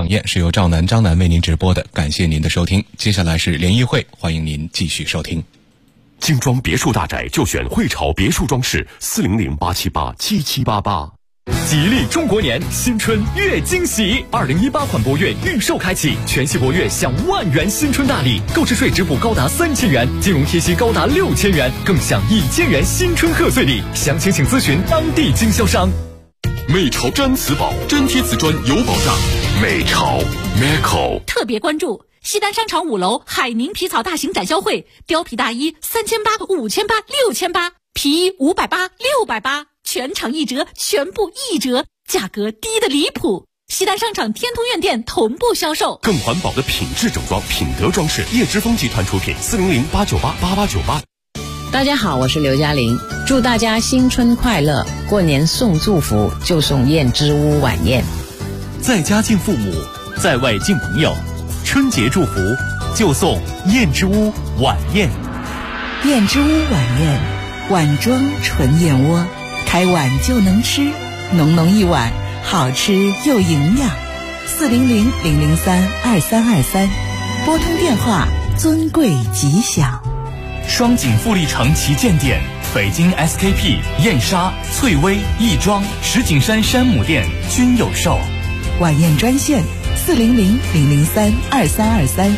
场宴是由赵楠、张楠为您直播的，感谢您的收听。接下来是联谊会，欢迎您继续收听。 精装别墅大宅就选汇潮别墅装饰，400-878-7788。 吉利中国年，新春越惊喜！2018款博越预售开启，全系博越享万元新春大礼，购置税直补高达3000元，金融贴息高达6000元，更享1000元新春贺岁礼。详情请咨询当地经销商。 美潮毡瓷宝，粘贴瓷砖有保障。美潮 Meco 特别关注西单商场5楼海宁皮草大型展销会，貂皮大衣3800、5800、6800，皮衣580、680，全场1折，全部1折，价格低得离谱。西单商场天通苑店同步销售。 更环保的品质整装，品德装饰，叶之峰集团出品，400-898-8898。 大家好，我是刘嘉玲，祝大家新春快乐！过年送祝福就送燕之屋晚宴， 在家敬父母，在外敬朋友，春节祝福就送燕之屋晚宴。 燕之屋晚宴，碗装纯燕窝，开碗就能吃，浓浓一碗，好吃又营养。400-003-2323，拨通电话，尊贵吉祥。 双井富力城旗舰店、北京 SKP、燕莎、翠微、亦庄、石景山山姆店均有售。 晚宴专线400-003-2323，400-003-2323。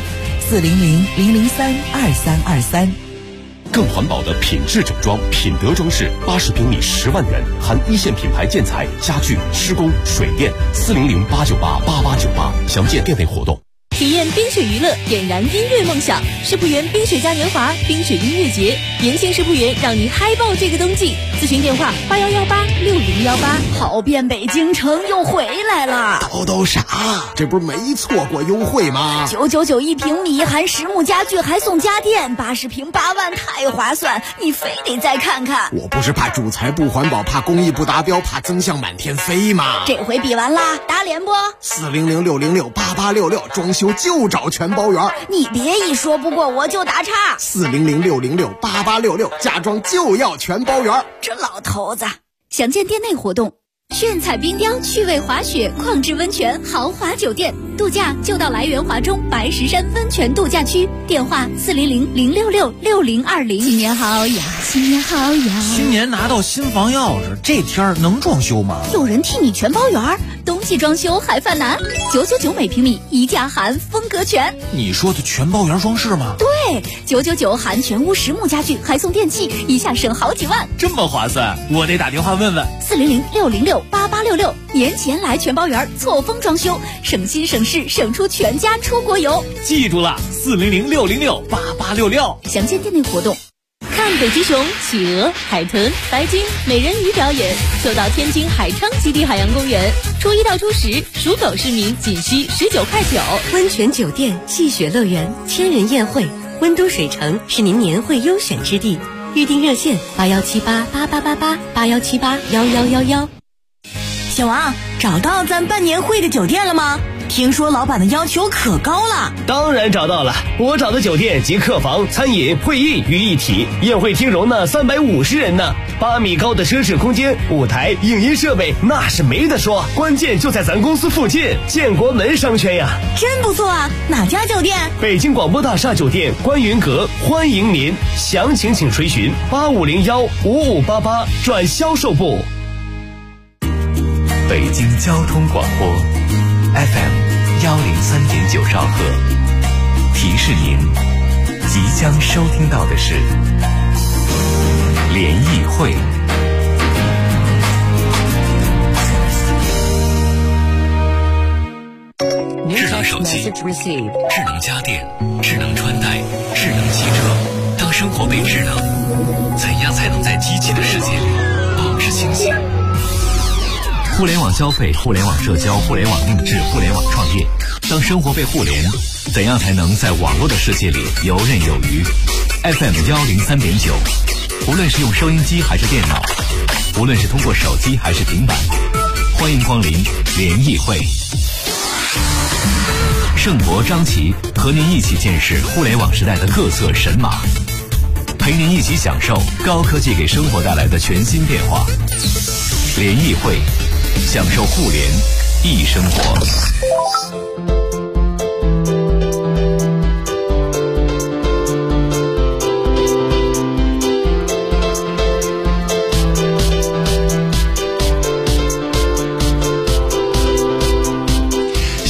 更环保的品质整装，品德装饰，80平米10万元，含一线品牌建材、家具、施工、水电。400-898-8898，详见店内活动。 体验冰雪娱乐，点燃音乐梦想。世博园冰雪嘉年华、冰雪音乐节，年轻世博园让你嗨爆这个冬季。咨询电话81186018。 跑遍北京城又回来了。 都傻，这不是没错过优惠吗 ？999一平米，含实木家具还送家电，80平8万，太划算！你非得再看看。 我不是怕主材不环保，怕工艺不达标，怕增项满天飞吗？ 这回比完啦，打脸不 ？400-606-8866，装修就找全包圆。 你别一说不过我就打岔。 400-606-8866，家装就要全包圆。 这老头子。 详见店内活动。炫彩冰雕、趣味滑雪、矿质温泉、豪华酒店，度假就到来源华中白石山温泉度假区。电话400-066-6020。 新年好呀，新年好呀！ 新年拿到新房钥匙，这天儿能装修吗？ 有人替你全包圆，冬季装修还犯难，999每平米，一价含风格全。 你说的全包圆装饰吗？ 对，999含全屋实木家具，还送电器，一下省好几万。 这么划算，我得打电话问问。 400-606-8866，年前来全包圆，错峰装修，省心省事，省出全家出国游。 记住了，400-606-8866。 详见店内活动。看北极熊、企鹅、海豚、白鲸、美人鱼表演，就到天津海昌基地海洋公园。初1到初10，属狗市民仅需19.9块。 温泉酒店、戏雪乐园、千人宴会，温都水城是您年会优选之地。预订热线81788888，81781111。 小王，找到咱办年会的酒店了吗？听说老板的要求可高了。 当然找到了，我找的酒店集客房、餐饮、会议于一体，宴会厅容纳350人呢，8米高的奢侈空间，舞台、影音设备那是没得说，关键就在咱公司附近，建国门商圈呀。 真不错啊，哪家酒店？ 北京广播大厦酒店观云阁，欢迎您，详情请垂询8501-5588转销售部。 北京交通广播 FM103.9兆赫，提示您即将收听到的是联谊会。智能手机、智能家电、智能穿戴、智能汽车，当生活被智能，怎样才能在机器的世界里保持清醒？互联网消费、互联网社交、互联网定制、互联网创业，当生活被互联，怎样才能在网络的世界里游刃有余？ FM103.9，无论是用收音机还是电脑，无论是通过手机还是平板，欢迎光临联谊会。盛博、张琪和您一起见识互联网时代的各色神马，陪您一起享受高科技给生活带来的全新变化。联谊会，享受互联易生活。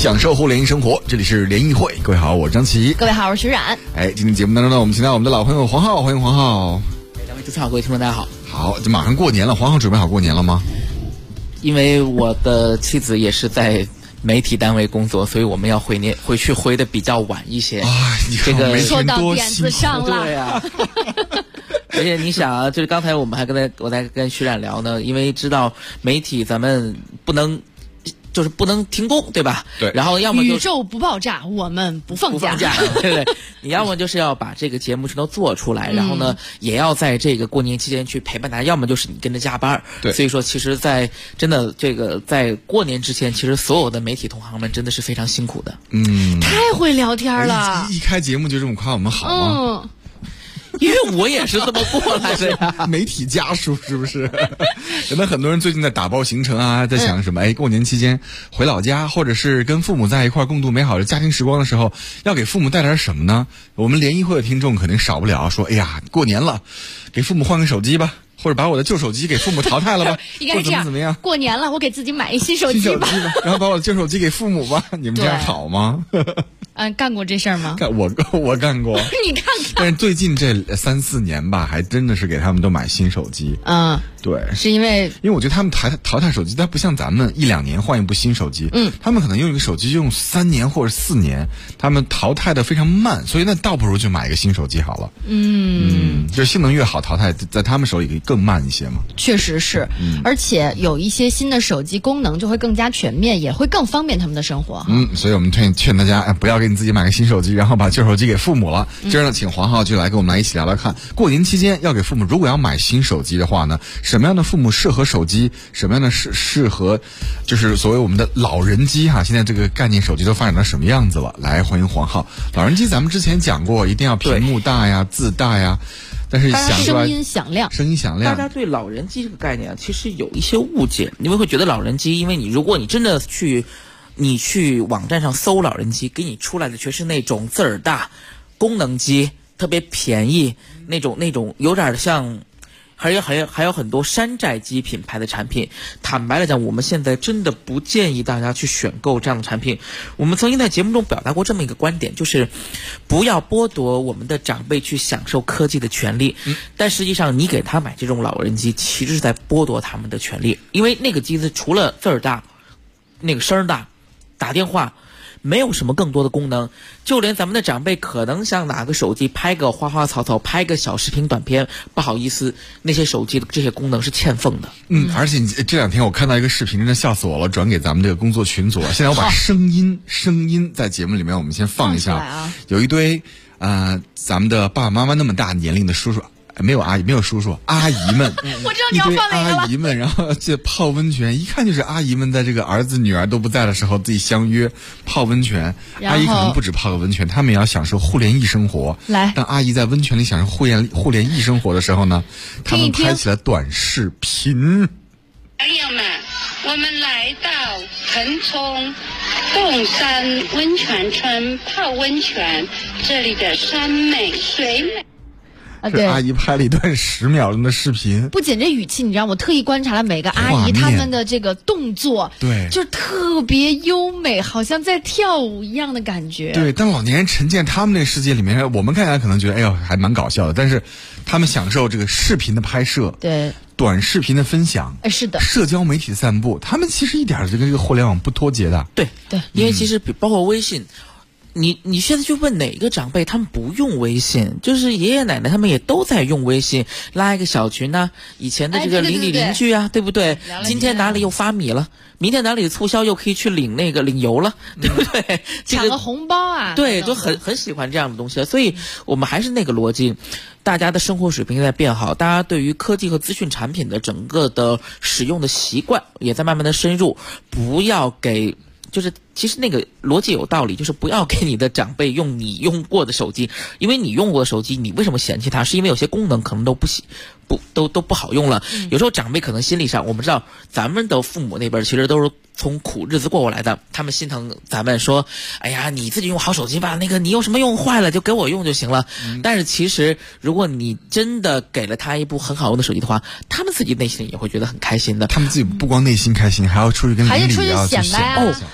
享受互联易生活，这里是联谊会。各位好，我是张琪。 各位好，我是徐冉。 今天节目当中呢，我们请到我们的老朋友黄浩，欢迎黄浩。 两位主持人好，各位听众大家好。 好，就马上过年了，黄浩准备好过年了吗？ 因为我的妻子也是在媒体单位工作，所以我们要回去回的比较晚一些。 这个说到点子上了。 对啊。而且你想啊，就是刚才我们还我在跟徐冉聊呢，因为知道媒体咱们不能停工，对吧？ 对。 然后要么宇宙不爆炸，我们不放假。 对。你要么就是要把这个节目全都做出来，然后呢，也要在这个过年期间去陪伴大家，要么就是你跟着加班。 对。 所以说，其实在过年之前，其实所有的媒体同行们真的是非常辛苦的。 太会聊天了。 一开节目就这么夸我们好吗？ 因为我也是这么过来的呀。 媒体家属是不是？可能很多人最近在打包行程啊，在想什么？过年期间回老家，或者是跟父母在一块共度美好的家庭时光的时候，要给父母带点什么呢？我们联谊会的听众肯定少不了说，过年了，给父母换个手机吧，或者把我的旧手机给父母淘汰了吧。 应该是这样。怎么样？过年了，我给自己买一新手机吧。 然后把我的旧手机给父母吧。你们这样好吗？ 干过这事儿吗？ 我干过。 你看看。 但是最近这3-4年吧，还真的是给他们都买新手机。对， 是因为我觉得他们淘汰手机，它不像咱们1-2年换一部新手机。他们可能用一个手机用3年或者4年，他们淘汰的非常慢，所以那倒不如就买一个新手机好了。就性能越好，淘汰在他们手里更慢一些嘛。 确实是，而且有一些新的手机功能就会更加全面，也会更方便他们的生活。 所以我们劝大家不要给你自己买个新手机，然后把旧手机给父母了。今儿呢，请黄浩就来跟我们一起聊聊看，过年期间要给父母，如果要买新手机的话呢，什么样的父母适合手机，什么样的适合就是所谓我们的老人机哈。现在这个概念手机都发展到什么样子了？来，欢迎黄浩。老人机咱们之前讲过，一定要屏幕大呀，字大呀。但是声音响亮。 大家对老人机这个概念其实有一些误解，你们会觉得老人机，因为如果你真的你去网站上搜老人机，给你出来的全是那种字儿大、功能机，特别便宜，那种有点像，还有很多山寨机品牌的产品。坦白来讲，我们现在真的不建议大家去选购这样的产品。我们曾经在节目中表达过这么一个观点，就是不要剥夺我们的长辈去享受科技的权利。但实际上，你给他买这种老人机，其实是在剥夺他们的权利，因为那个机子除了字儿大，那个声儿大，打电话没有什么更多的功能，就连咱们的长辈可能想拿个手机拍个花花草草，拍个小视频短片，不好意思，那些手机的这些功能是欠奉的。 而且这2天我看到一个视频，真的笑死我了，转给咱们这个工作群组。现在我把声音在节目里面我们先放一下。有一堆咱们的爸爸妈妈那么大年龄的叔叔。没有阿姨，没有叔叔，阿姨们， 我知道你要放哪个了。 阿姨们，然后这泡温泉，一看就是阿姨们在这个儿子女儿都不在的时候自己相约泡温泉。阿姨可能不止泡个温泉，他们也要享受互联易生活。 来， 当阿姨在温泉里享受互联易生活的时候呢，他们拍起了短视频。 朋友们，我们来到腾冲贡山温泉村泡温泉，这里的山美水美。 这阿姨拍了一段10秒钟的视频， 不仅这语气，你知道，我特意观察了每个阿姨她们的这个动作， 对， 就特别优美，好像在跳舞一样的感觉。 对，当老年人沉浸他们那个世界里面，我们看起来可能觉得还蛮搞笑的，但是他们享受这个视频的拍摄， 对， 短视频的分享， 是的， 社交媒体的散布，他们其实一点就跟这个互联网不脱节的。 对，因为其实包括微信。你现在去问哪个长辈，他们不用微信，就是爷爷奶奶他们也都在用微信，拉一个小群啊，以前的这个邻里邻居啊，对不对？今天哪里又发米了，明天哪里促销又可以去领油了，对不对？ 抢个红包啊， 对，就很喜欢这样的东西。所以我们还是那个逻辑，大家的生活水平在变好，大家对于科技和资讯产品的整个的使用的习惯也在慢慢的深入，不要给。就是其实那个逻辑有道理，就是不要给你的长辈用你用过的手机，因为你用过的手机，你为什么嫌弃它？是因为有些功能可能都不好用了。有时候长辈可能心理上，我们知道咱们的父母那边其实都是从苦日子过来的，他们心疼咱们说，哎呀，你自己用好手机吧，那个你有什么用坏了就给我用就行了。但是其实如果你真的给了他一部很好用的手机的话，他们自己内心也会觉得很开心的。 他们自己不光内心开心，还要出去跟邻里要去显摆。 我真的要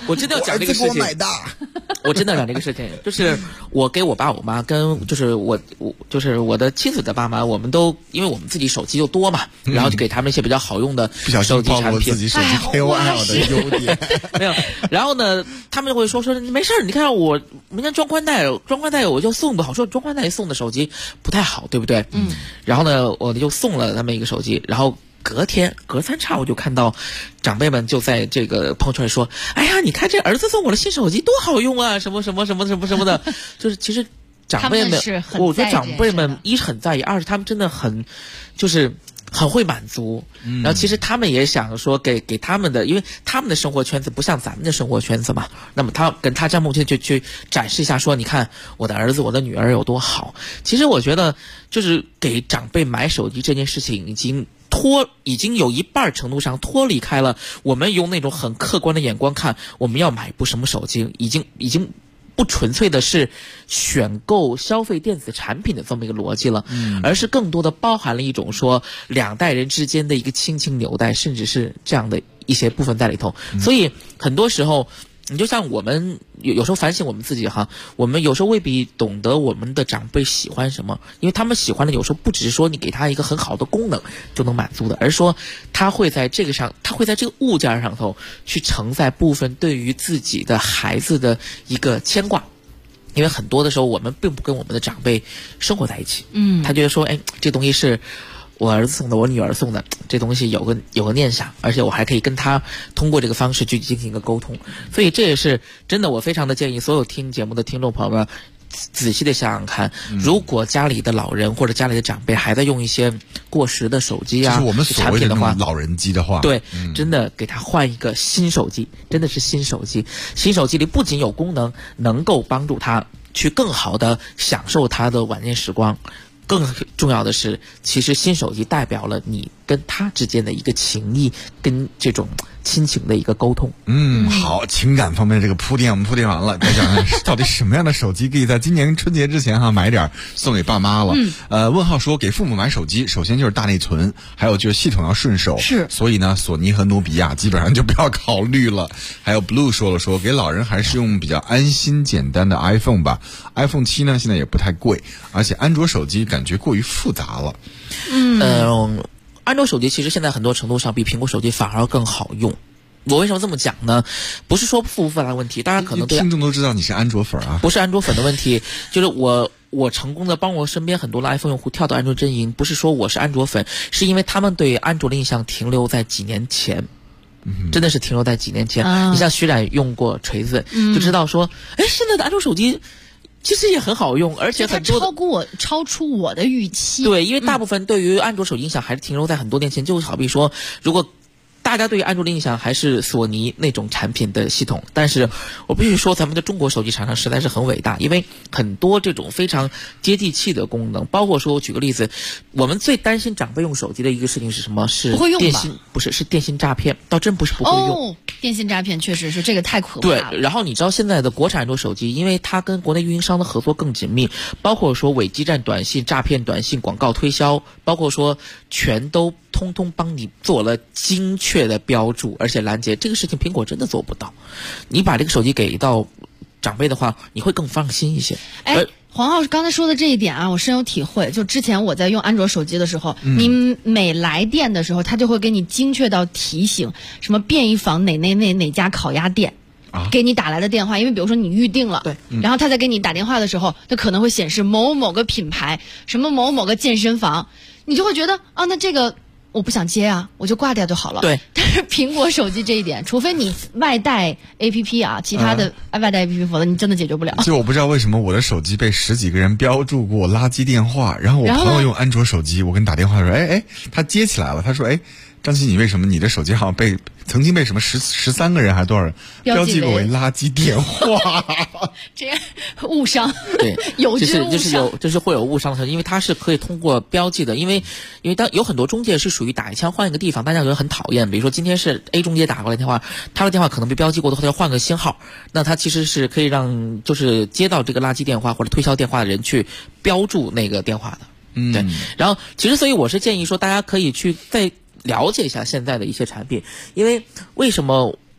讲这个事情。我真的讲这个事情，就是我给我爸我妈跟就是我的妻子的爸妈，我们都因为我们自己手机又多嘛，然后就给他们一些比较好用的手机产品。 自己手机 KOL 的优点没有，然后呢，他们就会说没事儿，你看我明天装宽带我就送不好，说装宽带送的手机不太好，对不对？然后呢，我就送了他们一个手机，然后隔三差五就看到长辈们就在这个朋友圈里说：“哎呀，你看这儿子送我的新手机多好用啊，什么什么什么什么什么的。”就是其实长辈们，我觉得长辈们一是很在意，二是他们真的很会满足。然后其实他们也想说给他们的，因为他们的生活圈子不像咱们的生活圈子嘛，那么他跟他家母亲就去展示一下说，你看我的儿子我的女儿有多好。其实我觉得就是给长辈买手机这件事情已经有一半程度上脱离开了我们用那种很客观的眼光看我们要买一部什么手机，已经不纯粹的是选购消费电子产品的这么一个逻辑了，而是更多的包含了一种说两代人之间的一个亲情纽带，甚至是这样的一些部分在里头。所以很多时候你就像我们有时候反省我们自己哈，我们有时候未必懂得我们的长辈喜欢什么，因为他们喜欢的有时候不只是说你给他一个很好的功能就能满足的，而是说他会在这个物件上头去承载部分对于自己的孩子的一个牵挂。因为很多的时候我们并不跟我们的长辈生活在一起，他觉得说，这东西是我儿子送的，我女儿送的，这东西有个念想，而且我还可以跟他通过这个方式去进行一个沟通。所以这也是真的，我非常的建议所有听节目的听众朋友们仔细的想想看，如果家里的老人或者家里的长辈还在用一些过时的手机啊， 就是我们所谓的那种老人机的话， 对，真的给他换一个新手机，真的是新手机。新手机里不仅有功能能够帮助他去更好的享受他的晚年时光，更重要的是，其实新手机代表了你跟他之间的一个情谊，跟这种亲情的一个沟通。 好，情感方面这个铺垫我们铺垫完了，该讲到底什么样的手机可以在今年春节之前买点送给爸妈了。问号说给父母买手机，首先就是大内存，还有就是系统要顺手， 是， 所以呢索尼和努比亚基本上就不要考虑了。还有 Blue 说给老人还是用比较安心简单的 iPhone 吧，iPhone 7呢现在也不太贵，而且安卓手机感觉过于复杂了。 安卓手机其实现在很多程度上比苹果手机反而更好用。我为什么这么讲呢？不是说复不复杂的问题，当然可能听众都知道你是安卓粉啊， 不是安卓粉的问题，就是我成功的帮我身边很多的 iPhone 用户跳到安卓阵营，不是说我是安卓粉，是因为他们对安卓的印象停留在几年前。真的是停留在几年前。你像徐冉用过锤子，就知道说，现在的安卓手机其实也很好用，而且很多超出我的预期。 对，因为大部分对于安卓手机印象还是停留在很多年前，就好比说，如果大家对于安卓的印象还是索尼那种产品的系统，但是我必须说咱们的中国手机厂商实在是很伟大，因为很多这种非常接地气的功能，包括说我举个例子，我们最担心长辈用手机的一个事情是什么？是电信，不是，是电信诈骗，倒真不是不会用。 电信诈骗确实是这个太可怕了。 对，然后你知道现在的国产安卓手机，因为它跟国内运营商的合作更紧密，包括说伪基站短信、诈骗短信、广告推销，包括说全都通通帮你做了精确的标注，而且拦截，这个事情苹果真的做不到。你把这个手机给到长辈的话，你会更放心一些。 黄浩刚才说的这一点啊，我深有体会。就之前我在用安卓手机的时候，你每来电的时候，它就会给你精确到提醒，什么便宜坊哪家烤鸭店。给你打来的电话，因为比如说你预定了，对，然后他在给你打电话的时候，他可能会显示某个品牌，什么某个健身房，你就会觉得那这个我不想接啊，我就挂掉就好了。对，但是苹果手机这一点，除非你外带 APP 啊，其他的外带 APP，否则你真的解决不了。 就我不知道为什么我的手机被10几个人标注过垃圾电话，然后我朋友用安卓手机，我跟他打电话说，他接起来了，他说，张琪，你为什么你的手机好像曾经被什么13个人还是多少人标记过为垃圾电话？ 这样误伤， 对， 有就是会有误伤的，因为它是可以通过标记的，因为当有很多中介是属于打一枪换一个地方，大家觉得很讨厌。比如说今天是 A 中介打过来电话，他的电话可能被标记过的话，他要换个新号，那他其实是可以让就是接到这个垃圾电话或者推销电话的人去标注那个电话的。对，然后其实所以我是建议说，大家可以去再了解一下现在的一些产品，因为为什么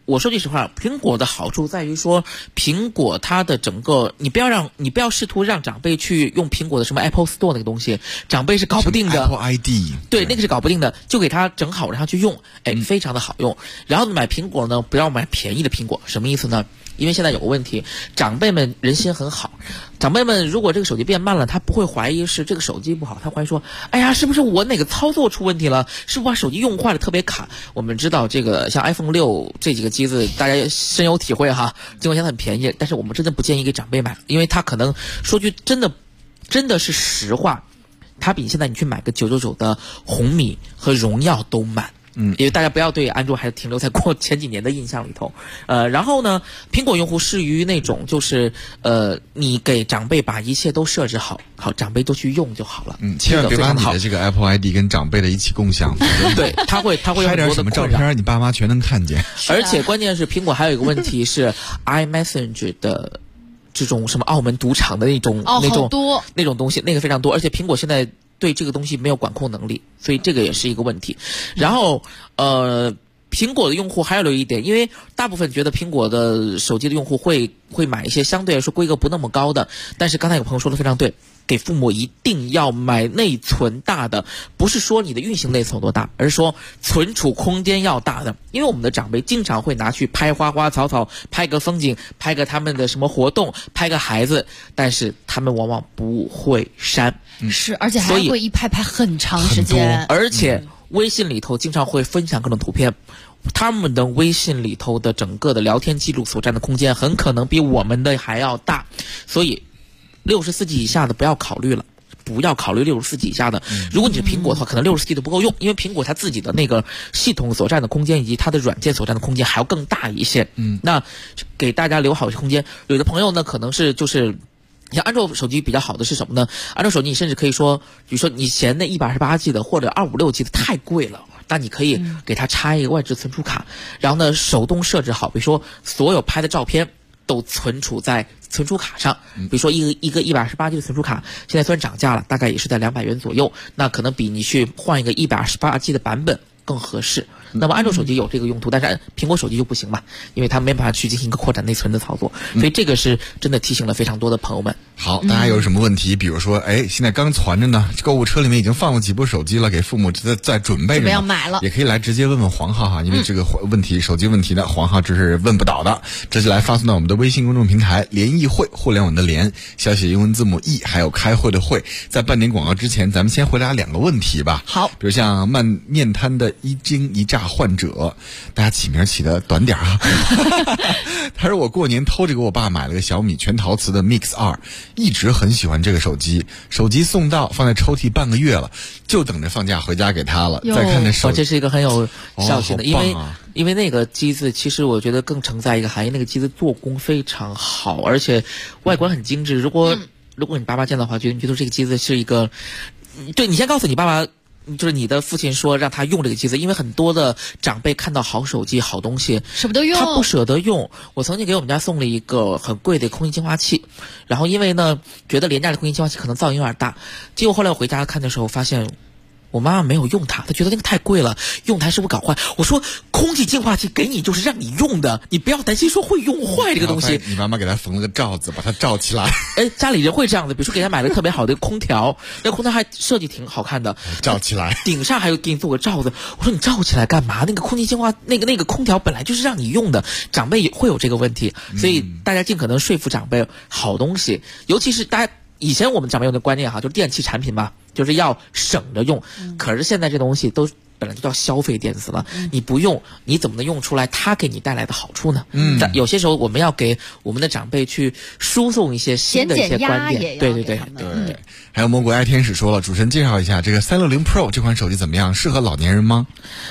我说句实话，苹果的好处在于说，苹果它的整个，你不要试图让长辈去用苹果的什么 Apple Store 那个东西，长辈是搞不定的。 Apple ID 对，那个是搞不定的，就给他整好让他去用，非常的好用。然后买苹果呢，不要买便宜的苹果，什么意思呢？因为现在有个问题，长辈们人心很好，长辈们如果这个手机变慢了，他不会怀疑是这个手机不好，他怀疑说，哎呀，是不是我哪个操作出问题了？是不是把手机用坏了特别卡？我们知道这个像 iPhone 6这几个机子，大家深有体会哈，尽管现在很便宜，但是我们真的不建议给长辈买，因为他可能说句真的是实话，他比现在你去买个999的红米和荣耀都慢。因为大家不要对安卓还停留在过前几年的印象里头，然后呢，苹果用户适于那种就是你给长辈把一切都设置好，长辈都去用就好了。 千万别把你的这个 Apple ID 跟长辈的一起共享。 对，他会有很多的拍点什么照片，你爸妈全能看见。 而且关键是苹果还有一个问题是 iMessage 的这种什么澳门赌场的那种东西，那个非常多，而且苹果现在对这个东西没有管控能力，所以这个也是一个问题。然后苹果的用户还有一点，因为大部分觉得苹果的手机的用户会买一些相对来说规格不那么高的，但是刚才有朋友说的非常对，给父母一定要买内存大的，不是说你的运行内存有多大，而是说存储空间要大的。因为我们的长辈经常会拿去拍花花草草，拍个风景，拍个他们的什么活动，拍个孩子，但是他们往往不会删。 是，而且还会一拍很长时间。 而且微信里头经常会分享各种图片，他们的微信里头的整个的聊天记录所占的空间很可能比我们的还要大，所以64G 以下的不要考虑了，不要考虑64G 以下的。如果你是苹果的话，可能64G 都不够用，因为苹果它自己的那个系统所占的空间以及它的软件所占的空间还要更大一些。那给大家留好空间。有的朋友呢，可能是就是像安卓手机比较好的是什么呢？安卓手机你甚至可以说，比如说你嫌那128G 的或者256G 的太贵了，那你可以给它插一个外置存储卡，然后呢手动设置好，比如说所有拍的照片都存储在存储卡上，比如说一个128G 的存储卡，现在虽然涨价了，大概也是在200元左右，那可能比你去换一个128G 的版本更合适。那么安卓手机有这个用途，但是苹果手机就不行嘛，因为它没办法去进行一个扩展内存的操作，所以这个是真的提醒了非常多的朋友们。 好，大家有什么问题？比如说，现在刚攒着呢，购物车里面已经放了几部手机了，给父母在准备着， 要买了， 也可以来直接问问黄浩哈，因为这个问题，手机问题呢，黄浩这是问不倒的，这就来发送到我们的微信公众平台联谊会，互联网的联，小写英文字母 E， 还有开会的会。在半点广告之前，咱们先回答2个问题吧。 好， 比如像慢面瘫的一惊一乍患者，大家起名起的短点啊。他说我过年偷着给我爸买了个小米全陶瓷的 Mix 2，一直很喜欢这个手机，手机送到放在抽屉半个月了，就等着放假回家给他了。再看这手机， 这是一个很有孝心的，因为那个机子其实我觉得更承载一个含义，那个机子做工非常好，而且外观很精致。如果你爸爸见到的话，觉得这个机子是一个，对，你先告诉你爸爸。就是你的父亲说让他用这个机子，因为很多的长辈看到好手机好东西舍不得用， 他不舍得用。我曾经给我们家送了一个很贵的空气净化器，然后因为呢觉得廉价的空气净化器可能噪音有点大，结果后来我回家看的时候发现我妈妈没有用它，她觉得那个太贵了，用它是不是搞坏？我说空气净化器给你就是让你用的，你不要担心说会用坏这个东西。 你妈妈给她缝了个罩子，把它罩起来。 家里人会这样的，比如说给她买了特别好的空调，那空调还设计挺好看的， 罩起来， 顶上还有给你做个罩子。我说你罩起来干嘛？那个空气净化那个空调本来就是让你用的，长辈会有这个问题，所以大家尽可能说服长辈好东西，尤其是大家以前我们长辈有的观念哈，就是电器产品嘛，就是要省着用。可是现在这东西都本来就叫消费电子了，你不用，你怎么能用出来它给你带来的好处呢？有些时候我们要给我们的长辈去输送一些新的一些观点。对。 还有魔鬼爱天使说了，主持人介绍一下这个360 Pro 这款手机怎么样？适合老年人吗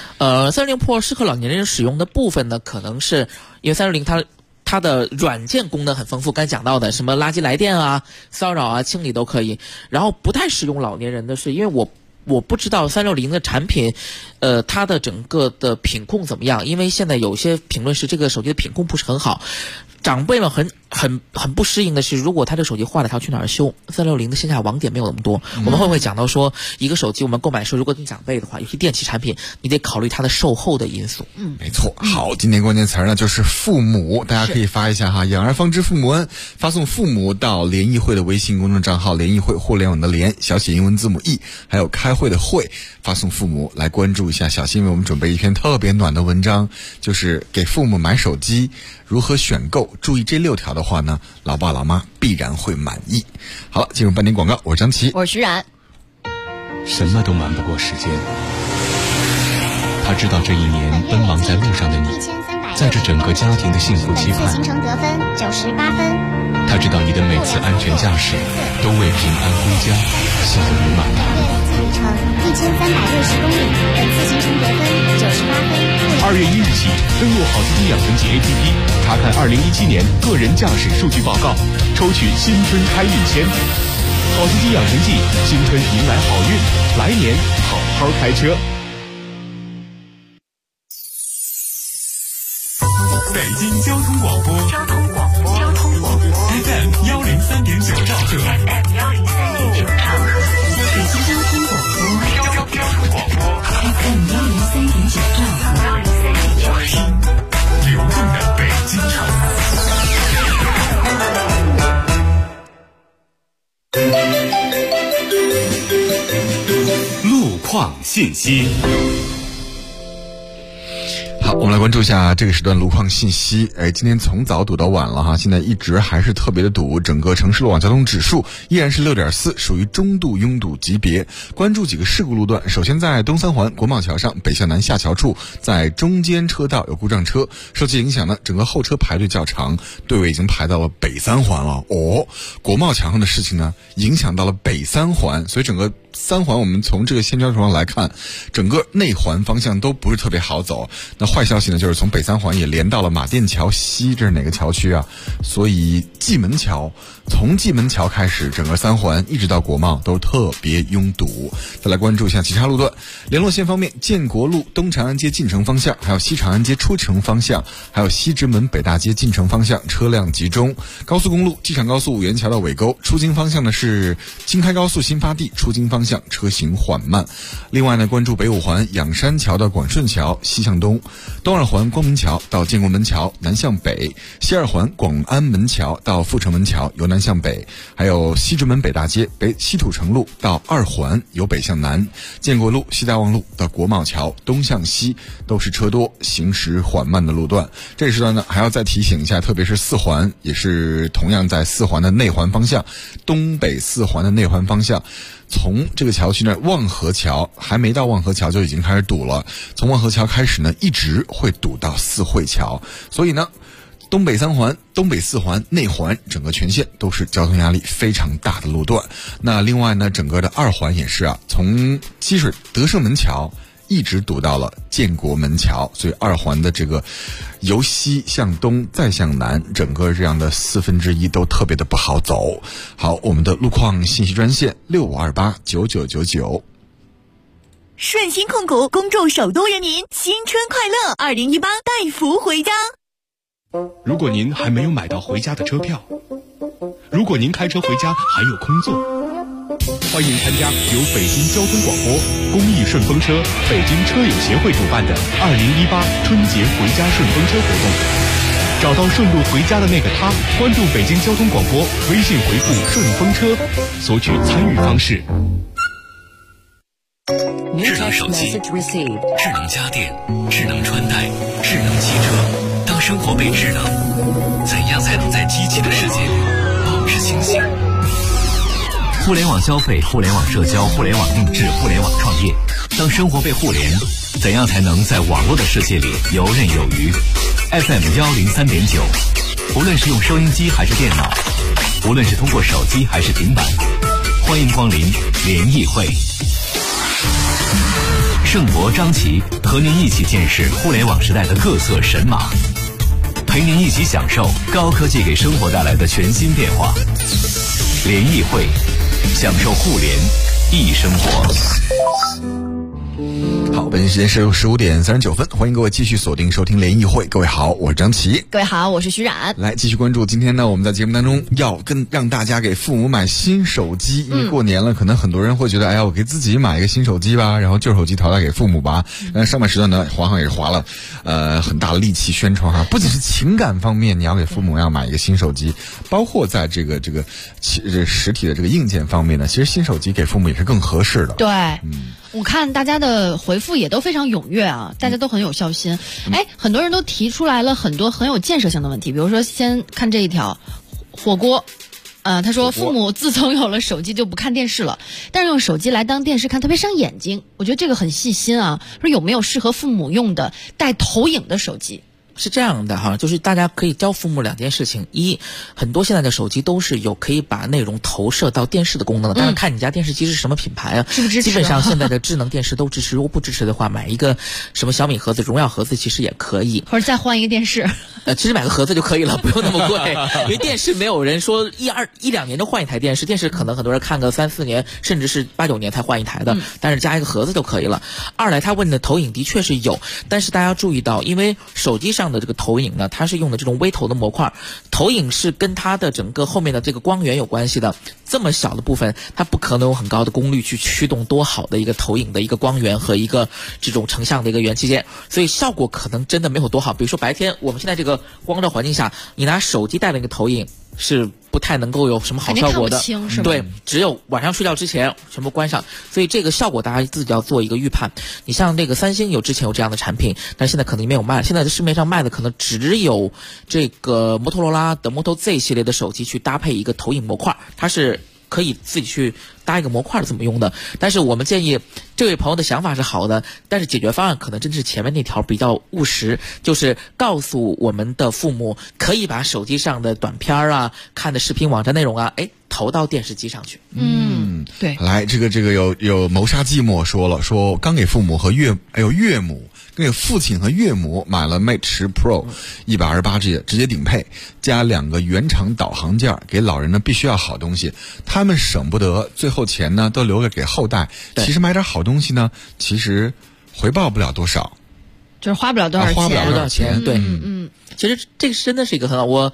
？360 Pro 适合老年人使用的部分呢，可能是因为360它的软件功能很丰富，刚才讲到的什么垃圾来电啊、骚扰啊、清理都可以。然后不太适用老年人的是，因为我不知道360的产品，它的整个的品控怎么样？因为现在有些评论是这个手机的品控不是很好。 长辈们很不适应的是，如果他这手机坏了，他要去哪儿修？360的线下网点没有那么多。我们会不会讲到说，一个手机我们购买的时候，如果你长辈的话，有些电器产品你得考虑它的售后的因素。 没错。好，今天关键词呢就是父母，大家可以发一下哈，养儿方知父母恩，发送父母到联谊会的微信公众账号，联谊会互联网的联，小写英文字母 E， 还有开会的会，发送父母来关注一下。小新为我们准备一篇特别暖的文章，就是给父母买手机如何选购，注意这6条的话呢，老爸老妈必然会满意。好了，进入半点广告，我是张琪， 我是徐冉。 什么都瞒不过时间，他知道这一年奔忙在路上的你，在这整个家庭的幸福期盼。 行程得分98分。 他知道你的每次安全驾驶都为平安归家笑语满堂。 里程1360公里，本次行程得分98分。 2月1日起，登录好司机养成记 APP， 查看2017年个人驾驶数据报告，抽取新春开运签。好司机养成记，新春迎来好运，来年好好开车。 北京交通广播FM 103.9兆赫，北京交通广播 FM 103.9兆赫，听流动的北京城。路况信息。 好，我们来关注一下这个时段路况信息。今天从早堵到晚了哈，现在一直还是特别的堵，整个城市路网交通指数依然是6.4，属于中度拥堵级别。关注几个事故路段，首先在东三环国贸桥上北向南下桥处，在中间车道有故障车，受其影响呢，整个后车排队较长，队尾已经排到了北三环了。国贸桥上的事情呢，影响到了北三环，所以整个三环我们从这个线交图上来看，整个内环方向都不是特别好走。那坏消息呢，就是从北三环也连到了马甸桥西，这是哪个桥区啊？所以蓟门桥，从蓟门桥开始，整个三环一直到国贸都特别拥堵。再来关注一下其他路段，联络线方面，建国路东长安街进城方向，还有西长安街出城方向，还有西直门北大街进城方向车辆集中。高速公路机场高速五元桥到尾沟出京方向呢是京开高速新发地出京方向车行缓慢。另外呢，关注北五环仰山桥到广顺桥西向东，东二环光明桥到建国门桥南向北，西二环广安门桥到阜成门桥由南向北，还有西直门北大街北西土城路到二环由北向南，建国路西大望路到国贸桥东向西都是车多行驶缓慢的路段。这个时段呢，还要再提醒一下，特别是四环，也是同样在四环的内环方向，东北四环的内环方向，从这个桥区呢，望河桥还没到望河桥就已经开始堵了，从望河桥开始呢，一直会堵到四惠桥。所以呢，东北三环、东北四环、内环整个全线都是交通压力非常大的路段。那另外呢，整个的二环也是啊，从积水德胜门桥一直堵到了建国门桥，所以二环的这个由西向东再向南，整个这样的1/4都特别的不好走。好，我们的路况信息专线65289999。 顺鑫控股恭祝首都人民新春快乐，2018带福回家。 如果您还没有买到回家的车票，如果您开车回家还有空座，欢迎参加由北京交通广播、公益顺风车、北京车友协会主办的2018春节回家顺风车活动。找到顺路回家的那个他，关注北京交通广播，微信回复顺风车，索取参与方式。 智能手机、智能家电、智能穿戴、智能汽车，当生活被智能，怎样才能在机器的世界里保持清醒？互联网消费、互联网社交、互联网定制、互联网创业，当生活被互联，怎样才能在网络的世界里游刃有余？ FM 103.9，无论是用收音机还是电脑，无论是通过手机还是平板，欢迎光临联谊会。盛博、张琪和您一起见识互联网时代的各色神马，陪您一起享受高科技给生活带来的全新变化。联谊会，享受互联易生活。 好，本期时间是15点39分，欢迎各位继续锁定收听联谊会。各位好，我是张琪。 各位好，我是徐冉。 来继续关注，今天呢，我们在节目当中要让大家给父母买新手机，因为过年了，可能很多人会觉得，哎呀，我给自己买一个新手机吧，然后旧手机淘汰给父母吧。上半时段呢，华航也是花了很大的力气宣传哈，不仅是情感方面，你要给父母要买一个新手机，包括在这个实体的这个硬件方面呢，其实新手机给父母也是更合适的。 对，我看大家的回复也都非常踊跃啊，大家都很有孝心。很多人都提出来了很多很有建设性的问题，比如说先看这一条，火锅。他说父母自从有了手机就不看电视了，但是用手机来当电视看特别伤眼睛。我觉得这个很细心啊，说有没有适合父母用的带投影的手机？ 是这样的哈，就是大家可以教父母两件事情：一，很多现在的手机都是有可以把内容投射到电视的功能的，但是看你家电视机是什么品牌啊， 是不是支持？ 基本上现在的智能电视都支持，如果不支持的话，买一个什么小米盒子、荣耀盒子其实也可以， 或者再换一个电视。 其实买个盒子就可以了，不用那么贵。因为电视没有人说一两年就换一台电视，电视可能很多人看个3、4年，甚至是8、9年才换一台的，但是加一个盒子就可以了。二来他问的投影的确是有，但是大家要注意到，因为手机上的这个投影呢，它是用的这种微投的模块，投影是跟它的整个后面的这个光源有关系的。这么小的部分，它不可能有很高的功率去驱动多好的一个投影的一个光源和一个这种成像的一个元器件，所以效果可能真的没有多好。比如说白天我们现在这个光照环境下，你拿手机带了一个投影是不太能够有什么好效果的，对，只有晚上睡觉之前全部关上，所以这个效果大家自己要做一个预判。你像这个三星之前有这样的产品，但是现在可能没有卖，现在市面上卖的可能只有这个摩托罗拉的 Moto Z 系列的手机去搭配一个投影模块，它是可以自己去搭一个模块怎么用的。但是我们建议这位朋友的想法是好的，但是解决方案可能真是前面那条比较务实，就是告诉我们的父母可以把手机上的短片啊、看的视频网站内容啊，投到电视机上去。 对。 来，这个有谋杀寂寞说刚给父母和岳母。给父亲和岳母买了 Mate 10 Pro 128G 直接顶配，加2个原厂导航件，给老人呢必须要好东西，他们省不得，最后钱呢都留给后代。其实买点好东西呢，其实回报不了多少， 就是花不了多少钱， 花不了多少钱。 对，其实这个真的是一个很好，我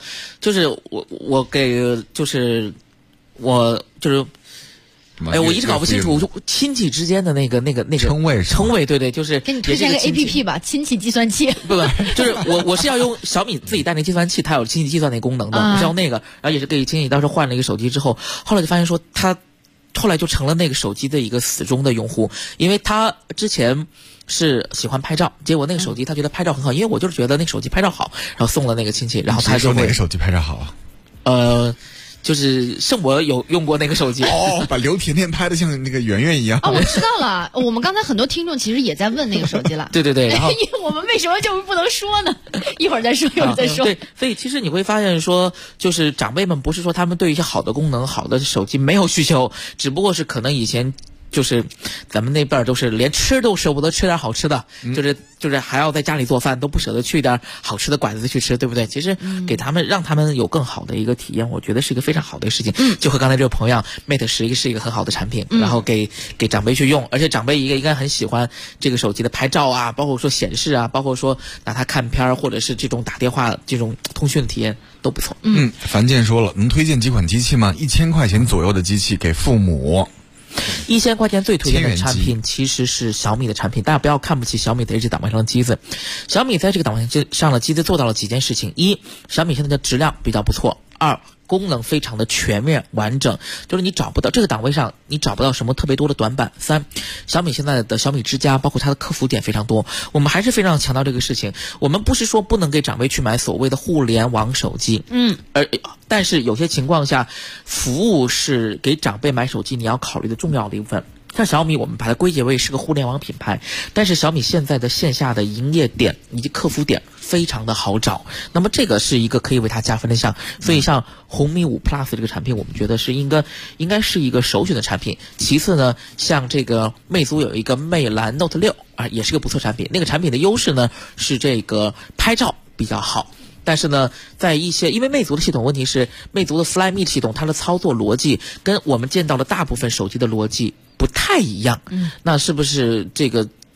我一直搞不清楚亲戚之间的那个称谓， 对，就是给你推荐个 APP 吧，亲戚计算器。 不，就是我是要用小米自己带那计算器，它有亲戚计算那功能的，我是要那个，然后也是给亲戚当时换了一个手机之后，后来就发现说他后来就成了那个手机的一个死忠的用户，因为他之前是喜欢拍照，结果那个手机他觉得拍照很好，因为我就是觉得那个手机拍照好，然后送了那个亲戚，然后他就说哪个手机拍照好啊？ 就是圣博有用过那个手机把刘甜甜拍的像那个圆圆一样。 我知道了，我们刚才很多听众其实也在问那个手机了。 对，然后我们为什么就不能说呢？一会儿再说。 对，所以其实你会发现说，就是长辈们不是说他们对一些好的功能、好的手机没有需求，只不过是可能以前。就是咱们那辈儿都是连吃都舍不得吃点好吃的，就是还要在家里做饭都不舍得去点好吃的馆子去吃，对不对？其实给他们让他们有更好的一个体验，我觉得是一个非常好的事情。就和刚才这位朋友一样 ，Mate 10是一个很好的产品，然后给长辈去用，而且长辈应该很喜欢这个手机的拍照啊，包括说显示啊，包括说拿它看片或者是这种打电话这种通讯的体验都不错。 樊健说了，能推荐几款机器吗？1000块钱左右的机器给父母。 1000块钱最推荐的产品其实是小米的产品，大家不要看不起小米在这档位上的机子。小米在这个档位上的机子做到了几件事情：一，小米现在的质量比较不错；二，功能非常的全面完整，就是你找不到这个档位上你找不到什么特别多的短板。三，小米现在的小米之家包括它的客服点非常多，我们还是非常强调这个事情。我们不是说不能给长辈去买所谓的互联网手机，但是有些情况下，服务是给长辈买手机你要考虑的重要的一部分。像小米，我们把它归结为是个互联网品牌，但是小米现在的线下的营业点以及客服点非常的好找，那么这个是一个可以为它加分的项。所以像红米5 Plus 这个产品，我们觉得是应该是一个首选的产品。其次呢，像这个魅族有一个魅蓝 Note 6也是个不错产品。那个产品的优势呢是这个拍照比较好。但是呢，在一些因为魅族的系统问题是，魅族的 Flyme 系统它的操作逻辑跟我们见到的大部分手机的逻辑不太一样。那是不是这个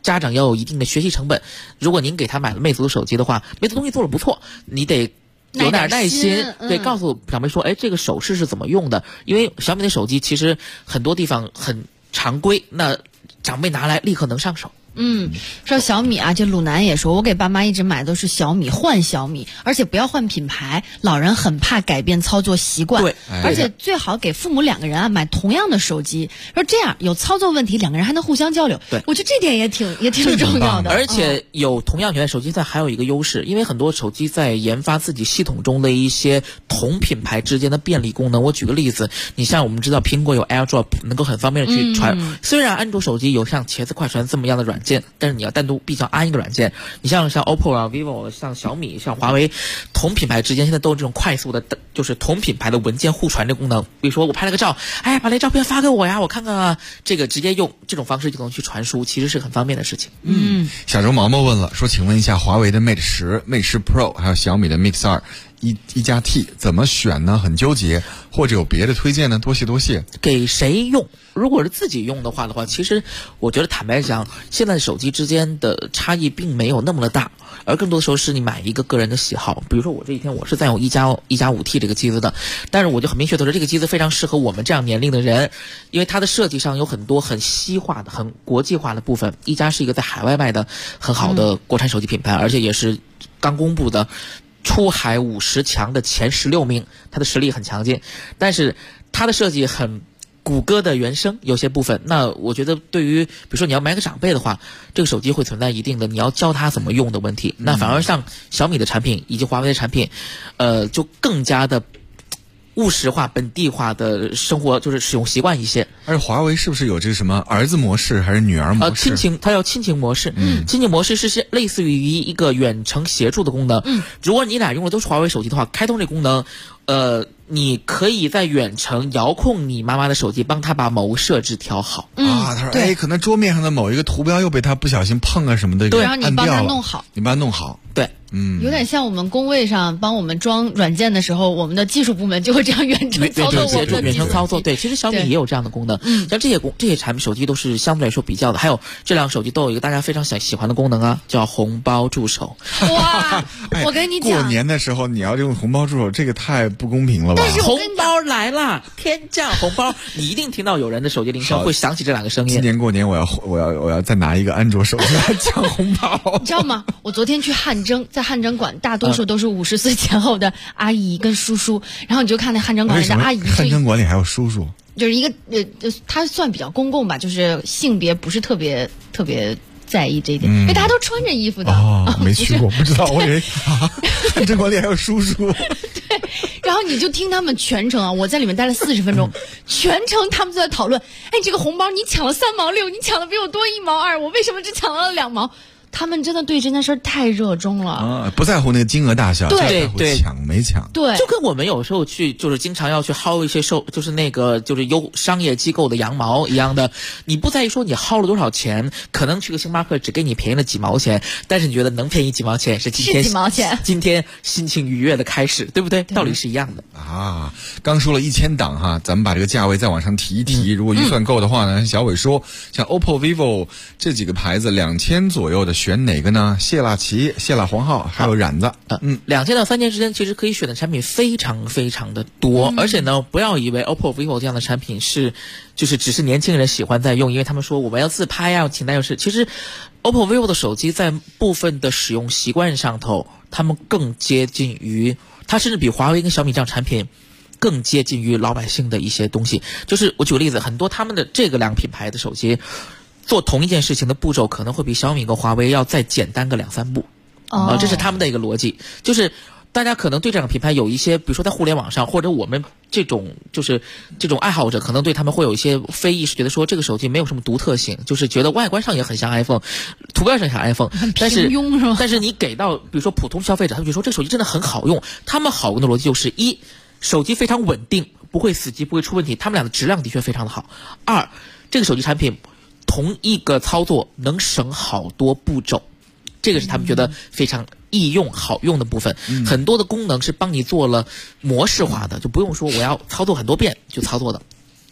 家长要有一定的学习成本。如果您给他买了魅族的手机的话，魅族东西做的不错，你得有点耐心，对，告诉长辈说，哎，这个手势是怎么用的？因为小米的手机其实很多地方很常规，那长辈拿来立刻能上手。 说小米啊，这鲁南也说，我给爸妈一直买都是小米，换小米，而且不要换品牌，老人很怕改变操作习惯。 对， 而且最好给父母2个人啊买同样的手机，说这样有操作问题2个人还能互相交流。 对， 我觉得这点也挺重要的。 而且有同样品牌手机，它还有一个优势，因为很多手机在研发自己系统中的一些同品牌之间的便利功能。我举个例子，你像我们知道苹果有 AirDrop， 能够很方便的去传。虽然安卓手机有像茄子快传这么样的软件，但是你要单独必须要安一个软件。你像 OPPO 啊 vivo 像小米像华为，同品牌之间现在都有这种快速的就是同品牌的文件互传的功能。比如说我拍了个照，哎，把那照片发给我呀，我看看啊，这个直接用这种方式就能去传输，其实是很方便的事情。 小周毛毛问了，说请问一下，华为的 Mate 10、Mate 10 Pro 还有小米的 Mix 2一加 T 怎么选呢？很纠结，或者有别的推荐呢？多谢。 给谁用？如果是自己用的话，其实我觉得坦白讲，现在手机之间的差异并没有那么的大，而更多的时候是你买一个个人的喜好。比如说我这一天我是在用一加 5T 这个机子的，但是我就很明确的说，这个机子非常适合我们这样年龄的人，因为它的设计上有很多很西化的、很国际化的部分。一加是一个在海外卖的很好的国产手机品牌，而且也是刚公布的出海50强的前16名，它的实力很强劲，但是它的设计很谷歌的原生有些部分。那我觉得对于比如说你要买个长辈的话，这个手机会存在一定的你要教他怎么用的问题。那反而像小米的产品以及华为的产品，就更加的务实化、本地化的生活就是使用习惯一些。 而华为是不是有这个什么儿子模式还是女儿模式？ 它叫亲情模式。亲情模式是类似于一个远程协助的功能。如果你俩用的都是华为手机的话，开通这功能，你可以在远程遥控你妈妈的手机，帮她把某个设置调好。 他说哎，可能桌面上的某一个图标又被他不小心碰啊什么的， 对，然后你帮他弄好， 对。 有点像我们工位上帮我们装软件的时候，我们的技术部门就会这样远程操作我们的远程操作。对，其实小米也有这样的功能。像这些产品手机都是相对来说比较的。还有这两个手机都有一个大家非常喜欢的功能啊，叫红包助手。 哇，我跟你讲， 过年的时候你要用红包助手，这个太不公平了吧？ 但是红包来了，天降红包，你一定听到有人的手机铃声会响起这两个声音。 今年过年我要再拿一个安卓手机来抢红包。 你知道吗？我昨天去汗蒸，在汗蒸馆大多数都是50岁前后的阿姨跟叔叔，然后你就看那汗蒸馆里的阿姨， 汗蒸馆里还有叔叔， 就是一个他算比较公共吧，就是性别不是特别在意这一点，因为大家都穿着衣服的。 没去过，不知道，我以为汗蒸馆里还有叔叔。 对，然后你就听他们全程啊，我在里面待了40分钟，全程他们都在讨论，哎，这个红包你抢了3毛6，你抢的比我多1毛2，我为什么只抢了2毛？他们真的对这件事太热衷了不在乎那个金额大小， 对， 抢没抢， 对， 就跟我们有时候去就是经常要去薅一些就是那个就是商业机构的羊毛一样的，你不在意说你薅了多少钱，可能去个星巴克只给你便宜了几毛钱，但是你觉得能便宜几毛钱是今天心情愉悦的开始，对不对？道理是一样的啊。刚说了1000档哈，咱们把这个价位再往上提一提，如果预算够的话呢，小伟说像 OPPO、vivo 这几个牌子2000左右的。选哪个呢？谢腊奇、谢腊黄浩还有染子。 2000到3000之间其实可以选的产品非常非常的多，而且呢，不要以为 OPPO、vivo 这样的产品就是只是年轻人喜欢在用，因为他们说我们要自拍啊，请代其实 OPPO、vivo 的手机在部分的使用习惯上头，他们更接近于，它甚至比华为跟小米这样产品更接近于老百姓的一些东西。就是我举个例子，很多他们的这个两个品牌的手机做同一件事情的步骤可能会比小米跟华为要再简单个2-3步，这是他们的一个逻辑。就是大家可能对这两个品牌有一些，比如说在互联网上，或者我们这种爱好者，可能对他们会有一些非议，是觉得说这个手机没有什么独特性，就是觉得外观上也很像 iPhone， 图标上像 iPhone， 但是你给到比如说普通消费者，他们就说这个手机真的很好用。他们好用的逻辑就是一，手机非常稳定，不会死机，不会出问题，他们俩的质量的确非常的好。二，这个手机产品同一个操作能省好多步骤，这个是他们觉得非常易用好用的部分。很多的功能是帮你做了模式化的，就不用说我要操作很多遍就操作的。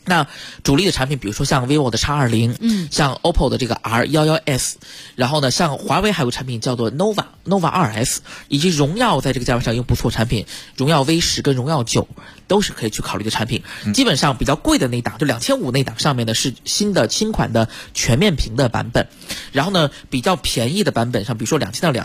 那主力的产品，比如说像 vivo 的 X20，像 OPPO 的这个 R11S， 然后呢，像华为还有产品叫做 Nova 2S， 以及荣耀在这个价位上有不错产品，荣耀 V10跟荣耀9都是可以去考虑的产品。基本上比较贵的那档，就2500那档上面的是新款的全面屏的版本，然后呢，比较便宜的版本上，比如说2000到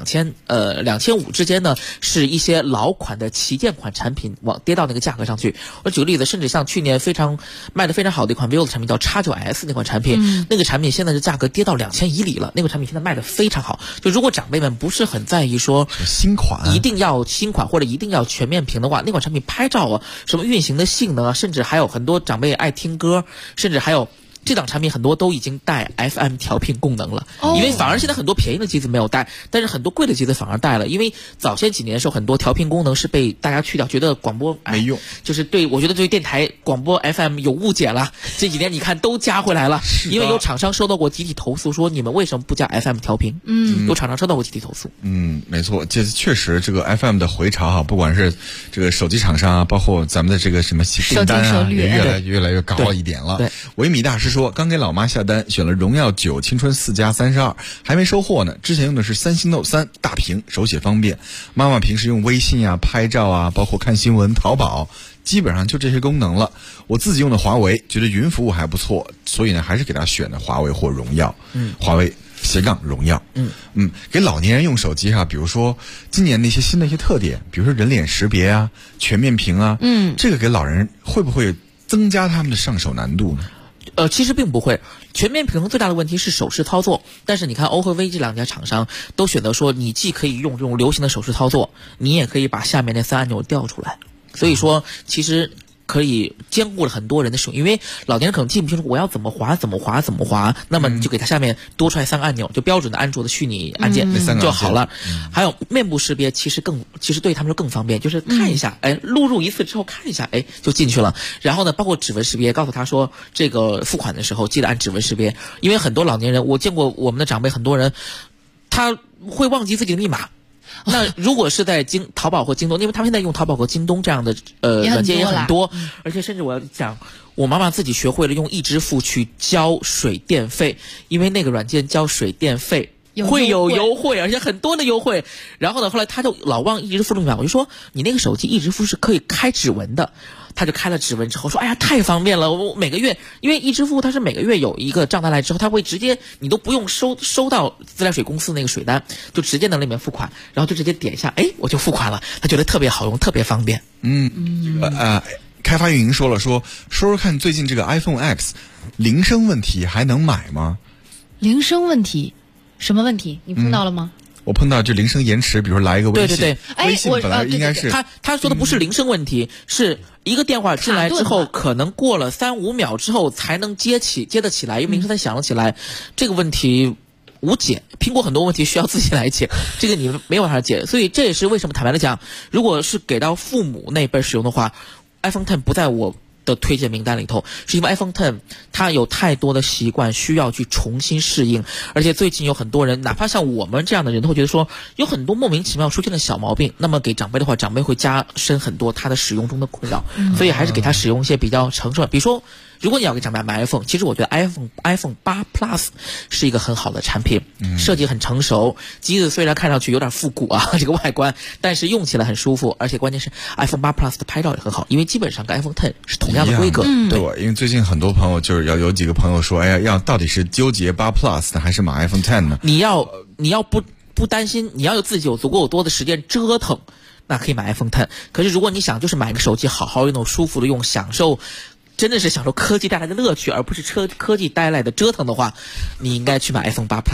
2500之间呢，是一些老款的旗舰款产品跌到那个价格上去。我举个例子，甚至像去年卖得非常好的一款 vivo 的产品叫 X9S 那款产品，那个产品现在的价格跌到2000以里了，那个产品现在卖得非常好。就如果长辈们不是很在意说新款， 一定要新款或者一定要全面屏的话，那款产品拍照啊，什么运行的性能啊，甚至还有很多长辈爱听歌，甚至还有这档产品很多都已经带 FM 调频功能了，因为反而现在很多便宜的机子没有带，但是很多贵的机子反而带了。因为早些几年的时候，很多调频功能是被大家去掉，觉得广播没用， 就是我觉得对电台广播 FM 有误解了。这几年你看都加回来了，因为有厂商收到过集体投诉，说你们为什么不加 FM 调频？有厂商收到过集体投诉。 没错，这确实这个 FM 的回潮哈，不管是这个手机厂商啊，包括咱们的这个什么订单啊，也越来越高了一点了。 对， 维米大师说，刚给老妈下单，选了荣耀9青春4+32，还没收货呢。之前用的是三星 Note 3，大屏，手写方便。妈妈平时用微信啊、拍照啊，包括看新闻、淘宝，基本上就这些功能了。我自己用的华为，觉得云服务还不错，所以呢，还是给他选的华为或荣耀。华为荣耀。给老年人用手机哈，比如说今年那些新的一些特点，比如说人脸识别啊、全面屏啊，这个给老人会不会增加他们的上手难度呢？ 其实并不会。全面屏最大的问题是手势操作，但是你看欧和威这两家厂商都选择说，你既可以用这种流行的手势操作，你也可以把下面那3按钮调出来。所以说，其实可以兼顾了很多人的使用，因为老年人可能记不清楚我要怎么滑，那么你就给他下面多出来3个按钮，就标准的安卓的虚拟按键就好了。还有面部识别，其实对他们说更方便，就是看一下，录入一次之后看一下，就进去了。然后呢，包括指纹识别，告诉他说这个付款的时候记得按指纹识别，因为很多老年人，我见过我们的长辈很多人，他会忘记自己的密码。那如果是在淘宝或京东，因为他们现在用淘宝和京东这样的软件也很多，而且甚至我要讲，我妈妈自己学会了用易支付去交水电费，因为那个软件交水电费会有优惠，而且很多的优惠。然后呢，后来他就老忘易支付的密码，我就说你那个手机易支付是可以开指纹的。他就开了指纹之后说，哎呀，太方便了！我每个月，因为易支付它是每个月有一个账单来之后，他会直接你都不用收到自来水公司那个水单，就直接在里面付款，然后就直接点一下，我就付款了。他觉得特别好用，特别方便。 开发运营说看最近这个 iPhone X 铃声问题还能买吗？ 铃声问题，什么问题？你碰到了吗？ 我碰到这铃声延迟，比如说来一个微信， 对， 微信本来应该是他说的不是铃声问题，是一个电话进来之后，可能过了3-5秒之后才能接得起来，因为铃声才响了起来。这个问题无解，苹果很多问题需要自己来解，这个你没有办法解。所以这也是为什么坦白的讲，如果是给到父母那辈使用的话 ，iPhone X 不在我的推荐名单里头，是因为 iPhone X 它有太多的习惯需要去重新适应，而且最近有很多人，哪怕像我们这样的人都会觉得说有很多莫名其妙出现的小毛病，那么给长辈的话，长辈会加深很多他的使用中的困扰，所以还是给他使用一些比较成熟的，比如说如果你要给长辈买 iPhone， 其实我觉得 iPhone 8 Plus 是一个很好的产品，设计很成熟，机子虽然看上去有点复古啊，这个外观，但是用起来很舒服，而且关键是 iPhone 8 Plus 的拍照也很好，因为基本上跟 iPhone X 是同样的规格。 对，因为最近很多朋友就是有几个朋友说，要到底是纠结8 Plus 呢，还是买 iPhone X 呢？ 你要不担心，你要自己有足够多的时间折腾，那可以买 iPhone X。可是如果你想就是买个手机好好用、舒服的用，真的是享受科技带来的乐趣，而不是科技带来的折腾的话，你应该去买 iPhone 8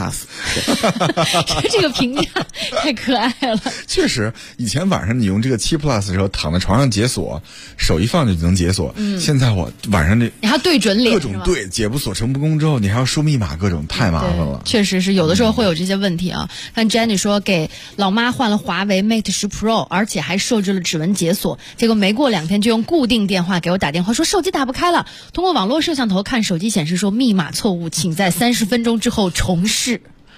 Plus。 这个评价太可爱了。 确实，以前晚上你用这个7 Plus 的时候，躺在床上解锁，手一放就能解锁。现在我晚上你还要对准脸， 各种对解不锁成不功之后，你还要输密码，各种太麻烦了。 确实是有的时候会有这些问题啊。看 Jenny 说给老妈换了华为 Mate 10 Pro， 而且还设置了指纹解锁，结果没过2天就用固定电话给我打电话说手机打不开了，通过网络摄像头看手机显示说密码错误，请在30分钟之后重试。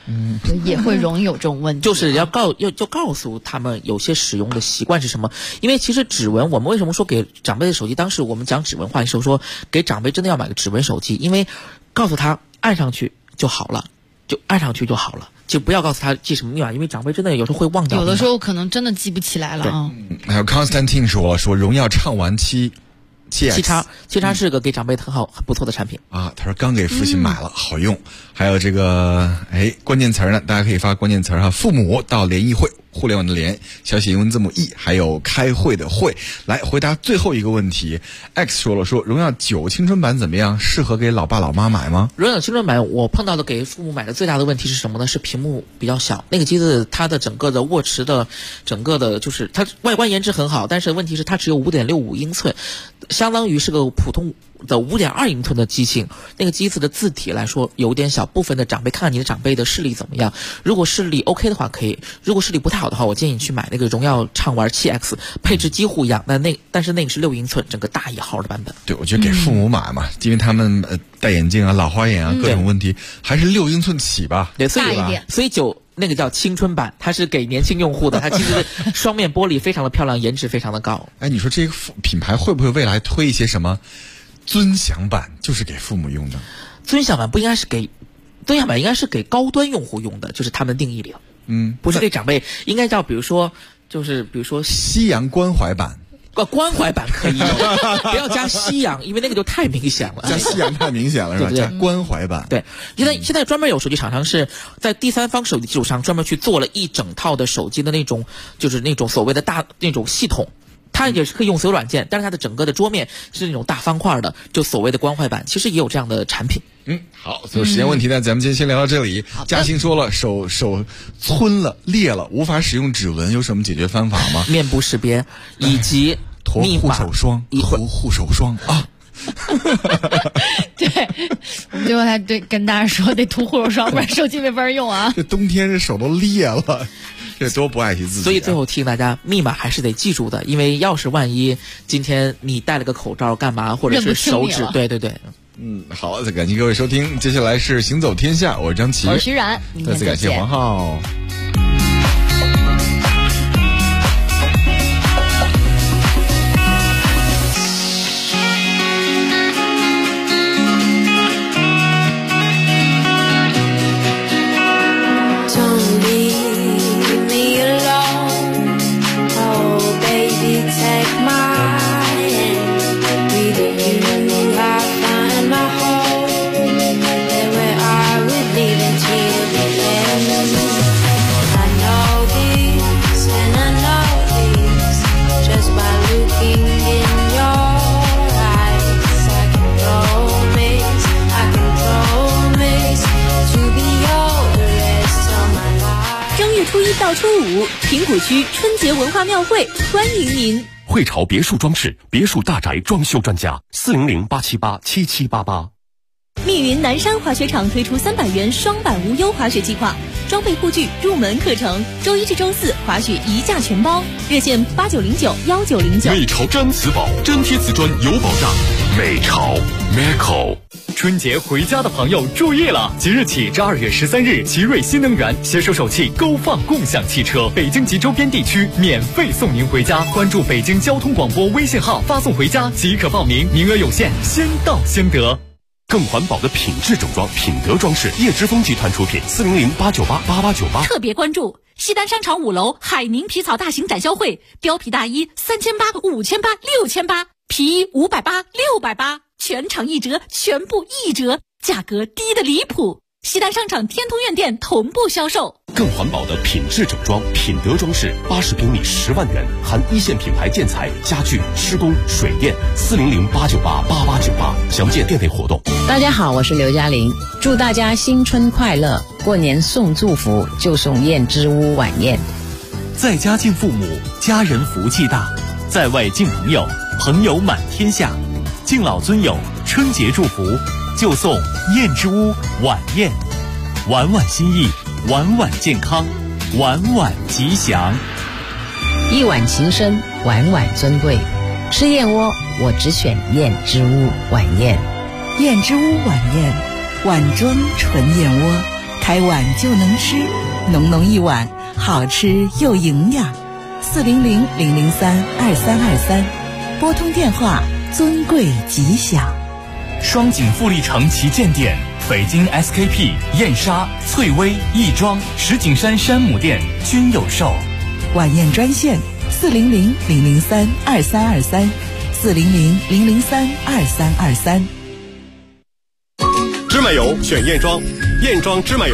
也会容易有这种问题。 就是要告诉他们有些使用的习惯是什么，因为其实指纹，我们为什么说给长辈的手机，当时我们讲指纹话的时候说给长辈真的要买个指纹手机，因为告诉他按上去就好了，就不要告诉他记什么密码，因为长辈真的有时候会忘掉， 有的时候可能真的记不起来了啊。 还有 Constantine 说荣耀畅玩7 叉是个给长辈很不错的产品啊。他说刚给父亲买了，好用。还有这个关键词呢，大家可以发关键词哈，父母到联谊会，互联网的联，小写英文字母 E， 还有开会的会。来回答最后一个问题 ，X 说荣耀9青春版怎么样？适合给老爸老妈买吗？ 荣耀青春版我碰到的给父母买的最大的问题是什么呢？是屏幕比较小，那个机子它的整个的握持的整个的就是它外观颜值很好，但是问题是它只有 5.65 英寸，相当于是个普通的 5.2 英寸的机型，那个机子的字体来说有点小，部分的长辈看看你的长辈的视力怎么样，如果视力 OK 的话可以，如果视力不太好的话，我建议你去买那个荣耀畅玩 7X， 配置几乎一样，但是那个是6英寸，整个大一号的版本。 对，我觉得给父母买嘛，因为他们戴眼镜啊、老花眼啊各种问题，还是6英寸起吧， 大一点。所以那个叫青春版，它是给年轻用户的，它其实双面玻璃非常的漂亮，颜值非常的高。 你说这个品牌会不会未来推一些什么尊享版，就是给父母用的？ 尊享版不应该是给，尊享版应该是给高端用户用的，就是他们定义里了。不是给长辈，应该叫比如说西洋关怀版。 关怀版可以，不要加西洋，因为那个就太明显了。 加西洋太明显了，是吧？加关怀版。 对，现在专门有手机厂商是在第三方手机基础上专门去做了一整套的手机的那种，就是那种所谓的大那种系统。它也是可以用所有软件，但是它的整个的桌面是那种大方块的，就所谓的关怀版，其实也有这样的产品。 好，所以时间问题呢，咱们今天先聊到这里。嘉欣说了，手皴了、裂了，无法使用指纹，有什么解决方法吗？ 面部识别以及密码、 护手霜啊。 对，我们最后还跟大家说得涂护手霜，不然手机没法用啊。 这冬天这手都裂了。这多不爱惜自己， 所以最后提醒大家，密码还是得记住的，因为要是万一今天你戴了个口罩干嘛，或者是手指，对。 好，再感谢各位收听，接下来是行走天下，我是张琪， 我是徐冉， 再次感谢黄浩。 到初5，平谷区春节文化庙会欢迎您。 汇潮别墅装饰，别墅大宅装修专家，400-878-7788。 密云南山滑雪场推出300元双板无忧滑雪计划，装备护具、入门课程，周1至周4滑雪1价全包，热线8909-1909。 美潮真瓷宝，真贴瓷砖有保障。美潮 Meco。 春节回家的朋友注意了，即日起至2月13日，奇瑞新能源携手首汽勾放共享汽车，北京及周边地区免费送您回家。关注北京交通广播微信号，发送回家即可报名，名额有限，先到先得。 更环保的品质整装，品德装饰，叶之峰集团出品，400-898-8898。 特别关注西单商场5楼海宁皮草大型展销会，貂皮大衣3800、5800、6800，皮衣580、680，全场1折，全部1折，价格低得离谱。西单商场天通苑店同步销售。 更环保的品质整装，品德装饰，80平米10万元，含一线品牌建材、家具、施工、水电，400-898-8898，详见店内活动。 大家好，我是刘嘉玲，祝大家新春快乐！过年送祝福就送燕之屋晚宴。 在家敬父母，家人福气大；在外敬朋友，朋友满天下。敬老尊友，春节祝福就送燕之屋晚宴，晚晚心意，晚晚健康，晚晚吉祥。 一碗情深，晚晚尊贵。吃燕窝，我只选燕之屋晚宴。 燕之屋晚宴，碗装纯燕窝， 开碗就能吃，浓浓一碗，好吃又营养。400-003-2323，拨通电话，尊贵吉祥。 双井富力城旗舰店、北京 SKP、燕莎、翠微、亦庄、石景山山姆店均有售。 晚宴专线400-003-2323，400-003-2323。 芝麻油选燕庄，燕庄芝麻油。